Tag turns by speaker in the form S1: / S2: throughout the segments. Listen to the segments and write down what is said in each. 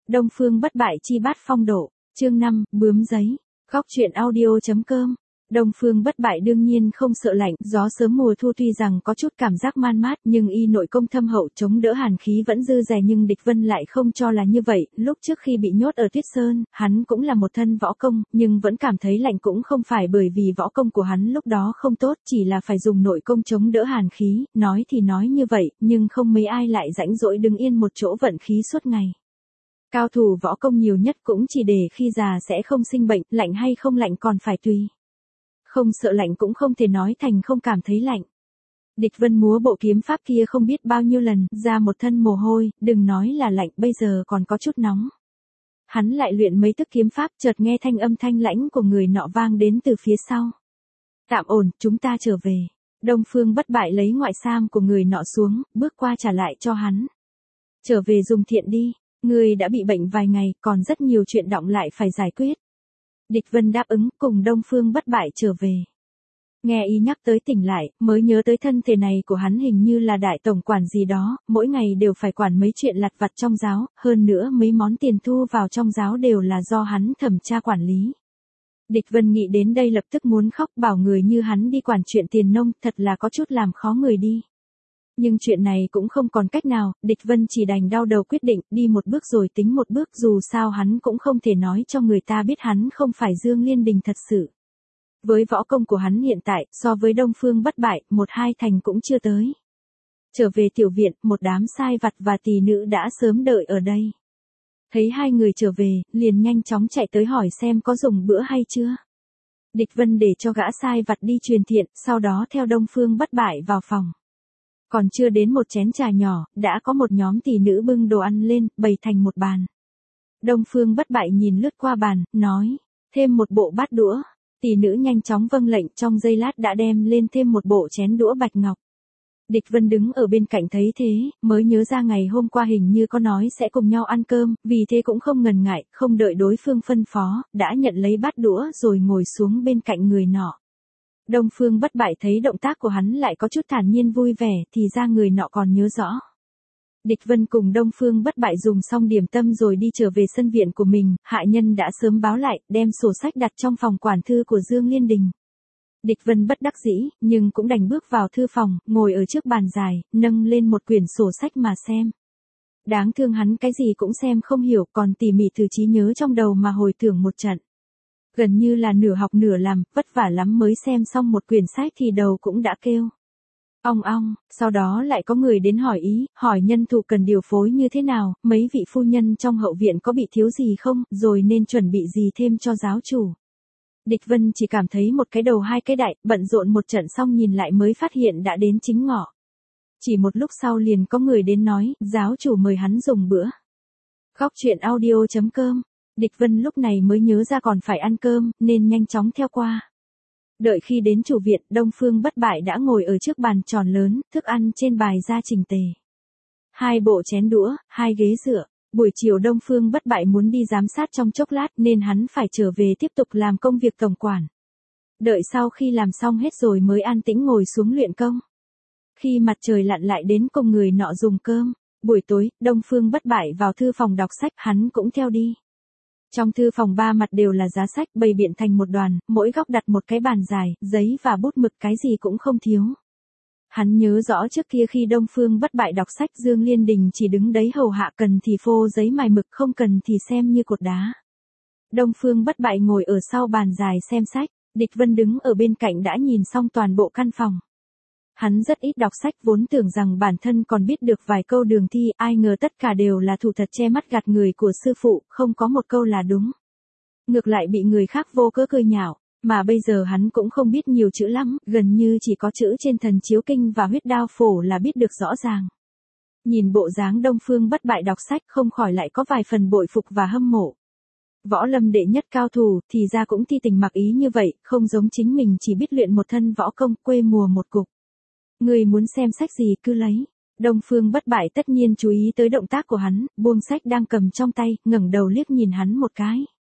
S1: Đông Phương bất bại chi bát phong độ, chương 5, bướm giấy, góc truyện audio.com. Đông Phương bất bại đương nhiên không sợ lạnh, gió sớm mùa thu tuy rằng có chút cảm giác man mát nhưng y nội công thâm hậu chống đỡ hàn khí vẫn dư dả, nhưng địch vân lại không cho là như vậy. Lúc trước khi bị nhốt ở Tuyết Sơn, hắn cũng là một thân võ công, nhưng vẫn cảm thấy lạnh, cũng không phải bởi vì võ công của hắn lúc đó không tốt, chỉ là phải dùng nội công chống đỡ hàn khí. Nói thì nói như vậy, nhưng không mấy ai lại rãnh rỗi đứng yên một chỗ vận khí suốt ngày. Cao thủ võ công nhiều nhất cũng chỉ để khi già sẽ không sinh bệnh, lạnh hay không lạnh còn phải tùy. Không sợ lạnh cũng không thể nói thành không cảm thấy lạnh. Địch vân múa bộ kiếm pháp kia không biết bao nhiêu lần, ra một thân mồ hôi, đừng nói là lạnh, bây giờ còn có chút nóng. Hắn lại luyện mấy thức kiếm pháp, chợt nghe thanh âm thanh lãnh của người nọ vang đến từ phía sau. Tạm ổn, chúng ta trở về. Đông Phương bất bại lấy ngoại sam của người nọ xuống, bước qua trả lại cho hắn. Trở về dùng thiện đi, người đã bị bệnh vài ngày, còn rất nhiều chuyện đọng lại phải giải quyết. Địch vân đáp ứng, cùng Đông Phương bất bại trở về. Nghe y nhắc tới tỉnh lại, mới nhớ tới thân thể này của hắn hình như là đại tổng quản gì đó, mỗi ngày đều phải quản mấy chuyện lặt vặt trong giáo, hơn nữa mấy món tiền thu vào trong giáo đều là do hắn thẩm tra quản lý. Địch vân nghĩ đến đây lập tức muốn khóc, bảo người như hắn đi quản chuyện tiền nông, thật là có chút làm khó người đi. Nhưng chuyện này cũng không còn cách nào, địch vân chỉ đành đau đầu quyết định, đi một bước rồi tính một bước, dù sao hắn cũng không thể nói cho người ta biết hắn không phải Dương Liên Đình thật sự. Với võ công của hắn hiện tại, so với Đông Phương bất bại, một hai thành cũng chưa tới. Trở về tiểu viện, một đám sai vặt và tỳ nữ đã sớm đợi ở đây. Thấy hai người trở về, liền nhanh chóng chạy tới hỏi xem có dùng bữa hay chưa. Địch vân để cho gã sai vặt đi truyền thiện, sau đó theo Đông Phương bất bại vào phòng. Còn chưa đến một chén trà nhỏ, đã có một nhóm tỳ nữ bưng đồ ăn lên, bày thành một bàn. Đông Phương bất bại nhìn lướt qua bàn, nói, thêm một bộ bát đũa. Tỳ nữ nhanh chóng vâng lệnh, trong giây lát đã đem lên thêm một bộ chén đũa bạch ngọc. Địch vân đứng ở bên cạnh thấy thế, mới nhớ ra ngày hôm qua hình như có nói sẽ cùng nhau ăn cơm, vì thế cũng không ngần ngại, không đợi đối phương phân phó, đã nhận lấy bát đũa rồi ngồi xuống bên cạnh người nọ. Đông Phương bất bại thấy động tác của hắn lại có chút thản nhiên vui vẻ, thì ra người nọ còn nhớ rõ. Địch vân cùng Đông Phương bất bại dùng xong điểm tâm rồi đi trở về sân viện của mình, hạ nhân đã sớm báo lại, đem sổ sách đặt trong phòng quản thư của Dương Liên Đình. Địch vân bất đắc dĩ, nhưng cũng đành bước vào thư phòng, ngồi ở trước bàn dài, nâng lên một quyển sổ sách mà xem. Đáng thương hắn cái gì cũng xem không hiểu, còn tỉ mỉ từ trí nhớ trong đầu mà hồi tưởng một trận. Gần như là nửa học nửa làm, vất vả lắm mới xem xong một quyển sách thì đầu cũng đã kêu ong ong. Sau đó lại có người đến hỏi ý, hỏi nhân thủ cần điều phối như thế nào, mấy vị phu nhân trong hậu viện có bị thiếu gì không, rồi nên chuẩn bị gì thêm cho giáo chủ. Địch vân chỉ cảm thấy một cái đầu hai cái đại, bận rộn một trận xong nhìn lại mới phát hiện đã đến chính ngọ. Chỉ một lúc sau liền có người đến nói, giáo chủ mời hắn dùng bữa. Góc truyện audio.com. Địch vân lúc này mới nhớ ra còn phải ăn cơm, nên nhanh chóng theo qua. Đợi khi đến chủ viện, Đông Phương bất bại đã ngồi ở trước bàn tròn lớn, thức ăn trên bài ra chỉnh tề. Hai bộ chén đũa, hai ghế dựa. Buổi chiều Đông Phương bất bại muốn đi giám sát trong chốc lát nên hắn phải trở về tiếp tục làm công việc tổng quản. Đợi sau khi làm xong hết rồi mới an tĩnh ngồi xuống luyện công. Khi mặt trời lặn lại đến cùng người nọ dùng cơm. Buổi tối, Đông Phương bất bại vào thư phòng đọc sách, hắn cũng theo đi. Trong thư phòng ba mặt đều là giá sách bày biện thành một đoàn, mỗi góc đặt một cái bàn dài, giấy và bút mực, cái gì cũng không thiếu. Hắn nhớ rõ trước kia khi Đông Phương bất bại đọc sách, Dương Liên Đình chỉ đứng đấy hầu hạ, cần thì phô giấy mài mực, không cần thì xem như cột đá. Đông Phương bất bại ngồi ở sau bàn dài xem sách, địch vân đứng ở bên cạnh đã nhìn xong toàn bộ căn phòng. Hắn rất ít đọc sách, vốn tưởng rằng bản thân còn biết được vài câu đường thi, ai ngờ tất cả đều là thủ thật che mắt gạt người của sư phụ, không có một câu là đúng. Ngược lại bị người khác vô cớ cười nhạo, mà bây giờ hắn cũng không biết nhiều chữ lắm, gần như chỉ có chữ trên thần chiếu kinh và huyết đao phổ là biết được rõ ràng. Nhìn bộ dáng Đông Phương bất bại đọc sách không khỏi lại có vài phần bội phục và hâm mộ. Võ lâm đệ nhất cao thủ, thì ra cũng thi tình mặc ý như vậy, không giống chính mình chỉ biết luyện một thân võ công, quê mùa một cục. Người muốn xem sách gì cứ lấy. Đông Phương bất bại tất nhiên chú ý tới động tác của hắn, buông sách đang cầm trong tay, ngẩng đầu liếc nhìn hắn một cái.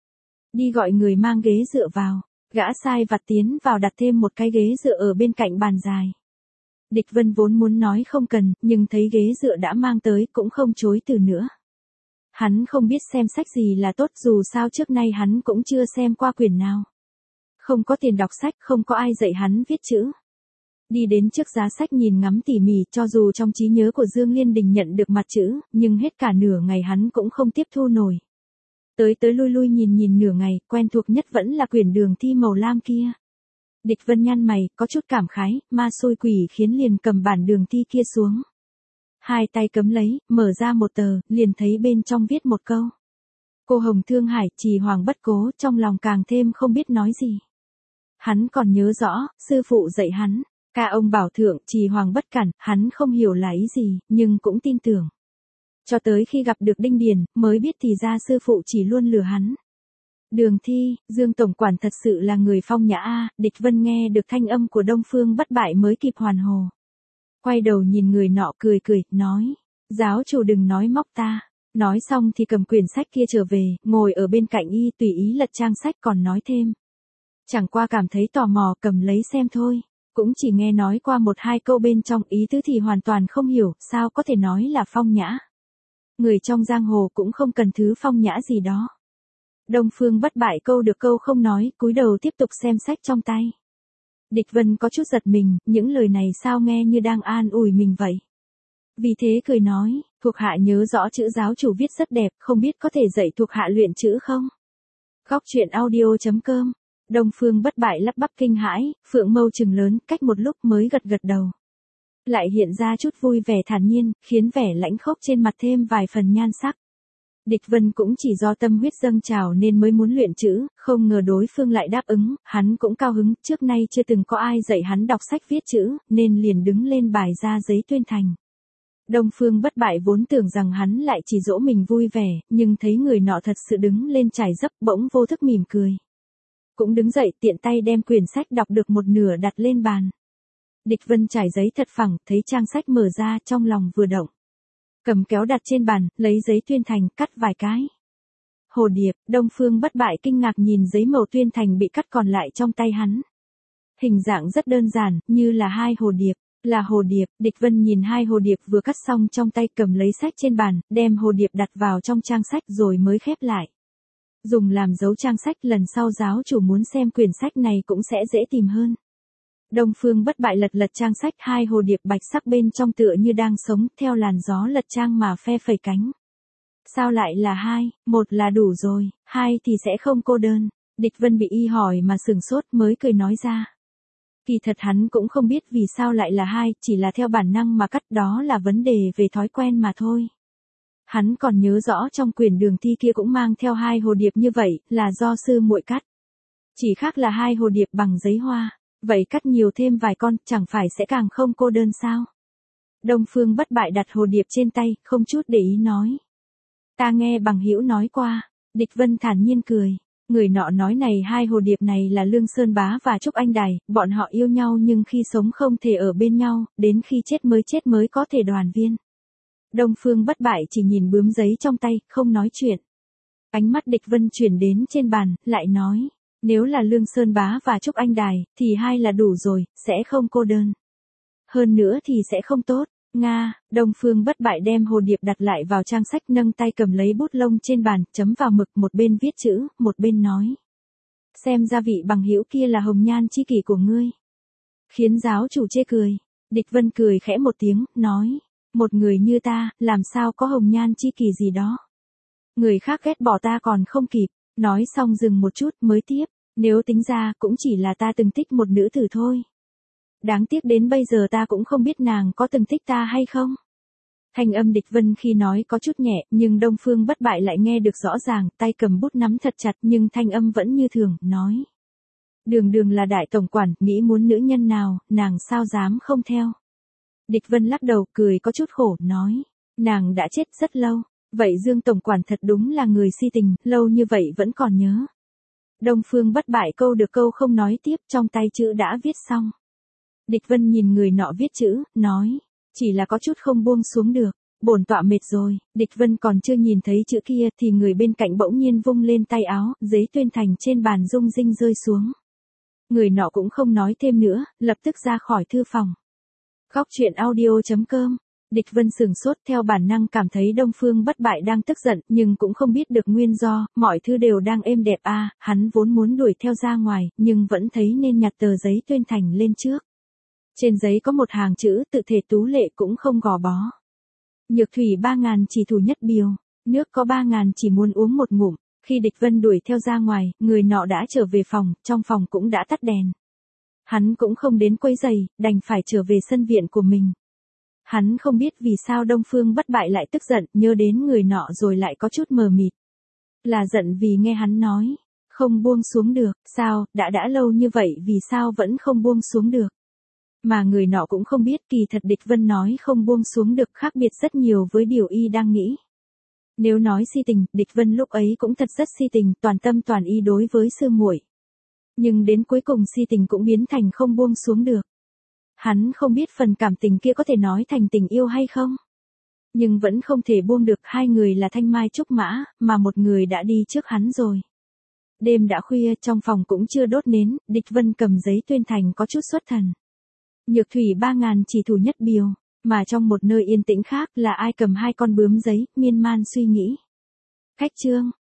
S1: Đi gọi người mang ghế dựa vào. Gã sai vặt tiến vào đặt thêm một cái ghế dựa ở bên cạnh bàn dài. Địch vân vốn muốn nói không cần, nhưng thấy ghế dựa đã mang tới cũng không chối từ nữa. Hắn không biết xem sách gì là tốt, dù sao trước nay hắn cũng chưa xem qua quyển nào. Không có tiền đọc sách, không có ai dạy hắn viết chữ. Đi đến trước giá sách nhìn ngắm tỉ mỉ, cho dù trong trí nhớ của Dương Liên Đình nhận được mặt chữ, nhưng hết cả nửa ngày hắn cũng không tiếp thu nổi. Tới lui lui nhìn nửa ngày, quen thuộc nhất vẫn là quyển đường thi màu lam kia. Địch Vân nhăn mày, có chút cảm khái, ma xôi quỷ khiến liền cầm bản đường thi kia xuống. Hai tay cấm lấy, mở ra một tờ, liền thấy bên trong viết một câu. Cô hồng thương hải, trì hoàng bất cố, trong lòng càng thêm không biết nói gì. Hắn còn nhớ rõ, sư phụ dạy hắn, ca ông bảo thượng, trì hoàng bất cản, hắn không hiểu là ý gì, nhưng cũng tin tưởng. Cho tới khi gặp được Đinh Điền, mới biết thì ra sư phụ chỉ luôn lừa hắn. Đường thi, Dương tổng quản thật sự là người phong nhã a. Địch Vân nghe được thanh âm của Đông Phương Bất Bại mới kịp hoàn hồ. Quay đầu nhìn người nọ cười, nói, giáo chủ đừng nói móc ta. Nói xong thì cầm quyển sách kia trở về, ngồi ở bên cạnh y tùy ý lật trang sách, còn nói thêm. Chẳng qua cảm thấy tò mò, cầm lấy xem thôi. Cũng chỉ nghe nói qua một hai câu bên trong, ý tứ thì hoàn toàn không hiểu, sao có thể nói là phong nhã. Người trong giang hồ cũng không cần thứ phong nhã gì đó. Đông Phương Bất Bại câu được câu không nói, cúi đầu tiếp tục xem sách trong tay. Địch Vân có chút giật mình, những lời này sao nghe như đang an ủi mình vậy. Vì thế cười nói, thuộc hạ nhớ rõ chữ giáo chủ viết rất đẹp, không biết có thể dạy thuộc hạ luyện chữ không? Góc truyện audio.com. Đông Phương Bất Bại lắp bắp kinh hãi, phượng mâu trừng lớn, cách một lúc mới gật đầu. Lại hiện ra chút vui vẻ thản nhiên, khiến vẻ lãnh khốc trên mặt thêm vài phần nhan sắc. Địch Vân cũng chỉ do tâm huyết dâng trào nên mới muốn luyện chữ, không ngờ đối phương lại đáp ứng, hắn cũng cao hứng, trước nay chưa từng có ai dạy hắn đọc sách viết chữ, nên liền đứng lên bài ra giấy tuyên thành. Đông Phương Bất Bại vốn tưởng rằng hắn lại chỉ dỗ mình vui vẻ, nhưng thấy người nọ thật sự đứng lên trải dấp, bỗng vô thức mỉm cười. Cũng đứng dậy, tiện tay đem quyển sách đọc được một nửa đặt lên bàn. Địch Vân trải giấy thật phẳng, thấy trang sách mở ra, trong lòng vừa động. Cầm kéo đặt trên bàn, lấy giấy tuyên thành, cắt vài cái. Hồ điệp, Đông Phương Bất Bại kinh ngạc nhìn giấy màu tuyên thành bị cắt còn lại trong tay hắn. Hình dạng rất đơn giản, như là hai hồ điệp. Là hồ điệp, Địch Vân nhìn hai hồ điệp vừa cắt xong trong tay, cầm lấy sách trên bàn, đem hồ điệp đặt vào trong trang sách rồi mới khép lại. Dùng làm dấu trang sách, lần sau giáo chủ muốn xem quyển sách này cũng sẽ dễ tìm hơn. Đông Phương Bất Bại lật trang sách, hai hồ điệp bạch sắc bên trong tựa như đang sống, theo làn gió lật trang mà phe phẩy cánh. Sao lại là hai, một là đủ rồi, hai thì sẽ không cô đơn. Địch Vân bị y hỏi mà sừng sốt, mới cười nói ra. Kỳ thật hắn cũng không biết vì sao lại là hai, chỉ là theo bản năng mà cắt, đó là vấn đề về thói quen mà thôi. Hắn còn nhớ rõ trong quyển đường thi kia cũng mang theo hai hồ điệp như vậy, là do sư muội cắt. Chỉ khác là hai hồ điệp bằng giấy hoa, vậy cắt nhiều thêm vài con, chẳng phải sẽ càng không cô đơn sao? Đông Phương Bất Bại đặt hồ điệp trên tay, không chút để ý nói. Ta nghe bằng hữu nói qua. Địch Vân thản nhiên cười. Người nọ nói này, hai hồ điệp này là Lương Sơn Bá và Trúc Anh Đài, bọn họ yêu nhau nhưng khi sống không thể ở bên nhau, đến khi chết mới có thể đoàn viên. Đông Phương Bất Bại chỉ nhìn bướm giấy trong tay, không nói chuyện. Ánh mắt Địch Vân chuyển đến trên bàn, lại nói, nếu là Lương Sơn Bá và Trúc Anh Đài, thì hai là đủ rồi, sẽ không cô đơn. Hơn nữa thì sẽ không tốt. Nga, Đông Phương Bất Bại đem hồ điệp đặt lại vào trang sách, nâng tay cầm lấy bút lông trên bàn, chấm vào mực, một bên viết chữ, một bên nói. Xem ra vị bằng hữu kia là hồng nhan chi kỷ của ngươi. Khiến giáo chủ chê cười. Địch Vân cười khẽ một tiếng, nói. Một người như ta, làm sao có hồng nhan chi kỷ gì đó. Người khác ghét bỏ ta còn không kịp. Nói xong dừng một chút mới tiếp. Nếu tính ra cũng chỉ là ta từng thích một nữ tử thôi. Đáng tiếc đến bây giờ ta cũng không biết nàng có từng thích ta hay không. Thanh âm Địch Vân khi nói có chút nhẹ, nhưng Đông Phương Bất Bại lại nghe được rõ ràng, tay cầm bút nắm thật chặt nhưng thanh âm vẫn như thường, nói. Đường là đại tổng quản, nghĩ muốn nữ nhân nào, nàng sao dám không theo. Địch Vân lắc đầu, cười có chút khổ, nói. Nàng đã chết rất lâu, vậy Dương tổng quản thật đúng là người si tình, lâu như vậy vẫn còn nhớ. Đông Phương Bất Bại câu được câu không nói tiếp, trong tay chữ đã viết xong. Địch Vân nhìn người nọ viết chữ, nói, chỉ là có chút không buông xuống được, bổn tọa mệt rồi. Địch Vân còn chưa nhìn thấy chữ kia thì người bên cạnh bỗng nhiên vung lên tay áo, giấy tuyên thành trên bàn rung rinh rơi xuống. Người nọ cũng không nói thêm nữa, lập tức ra khỏi thư phòng. Góc truyện audio.com Địch Vân sửng sốt, theo bản năng cảm thấy Đông Phương Bất Bại đang tức giận, nhưng cũng không biết được nguyên do, mọi thứ đều đang êm đẹp hắn vốn muốn đuổi theo ra ngoài, nhưng vẫn thấy nên nhặt tờ giấy tuyên thành lên trước. Trên giấy có một hàng chữ, tự thể tú lệ cũng không gò bó. Nhược thủy 3.000 chỉ thủ nhất biều, nước có 3.000 chỉ muốn uống một ngụm. Khi Địch Vân đuổi theo ra ngoài, người nọ đã trở về phòng, trong phòng cũng đã tắt đèn. Hắn cũng không đến quấy giày, đành phải trở về sân viện của mình. Hắn không biết vì sao Đông Phương Bất Bại lại tức giận, nhớ đến người nọ rồi lại có chút mờ mịt. Là giận vì nghe hắn nói, không buông xuống được, sao, đã lâu như vậy vì sao vẫn không buông xuống được. Mà người nọ cũng không biết kỳ thật Địch Vân nói không buông xuống được khác biệt rất nhiều với điều y đang nghĩ. Nếu nói si tình, Địch Vân lúc ấy cũng thật rất si tình, toàn tâm toàn ý đối với sư muội. Nhưng đến cuối cùng si tình cũng biến thành không buông xuống được. Hắn không biết phần cảm tình kia có thể nói thành tình yêu hay không. Nhưng vẫn không thể buông được, hai người là thanh mai trúc mã, mà một người đã đi trước hắn rồi. Đêm đã khuya, trong phòng cũng chưa đốt nến, Địch Vân cầm giấy tuyên thành có chút xuất thần. Nhược thủy 3.000 chỉ thủ nhất biều, mà trong một nơi yên tĩnh khác là ai cầm hai con bướm giấy, miên man suy nghĩ. Khách trương,